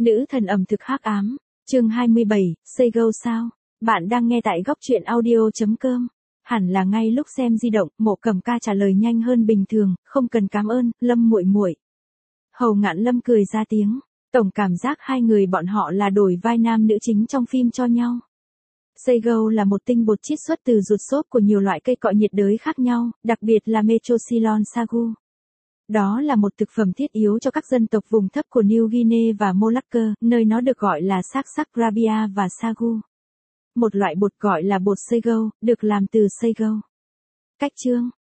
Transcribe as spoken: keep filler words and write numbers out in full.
Nữ thần ẩm thực hắc ám, chương hai mươi bảy, Say Go sao? Bạn đang nghe tại góc truyện audio.com. Hẳn là ngay lúc xem di động, Mộ Cẩm Ca trả lời nhanh hơn bình thường, không cần cảm ơn, Lâm muội muội. Hầu Ngạn Lâm cười ra tiếng, tổng cảm giác hai người bọn họ là đổi vai nam nữ chính trong phim cho nhau. Say Go là một tinh bột chiết xuất từ ruột xốp của nhiều loại cây cọ nhiệt đới khác nhau, đặc biệt là Metroxylon sagu. Đó là một thực phẩm thiết yếu cho các dân tộc vùng thấp của New Guinea và Molucca, nơi nó được gọi là xác sắc Grabia và sagu. Một loại bột gọi là bột Say Go, được làm từ Say Go. Cách chương,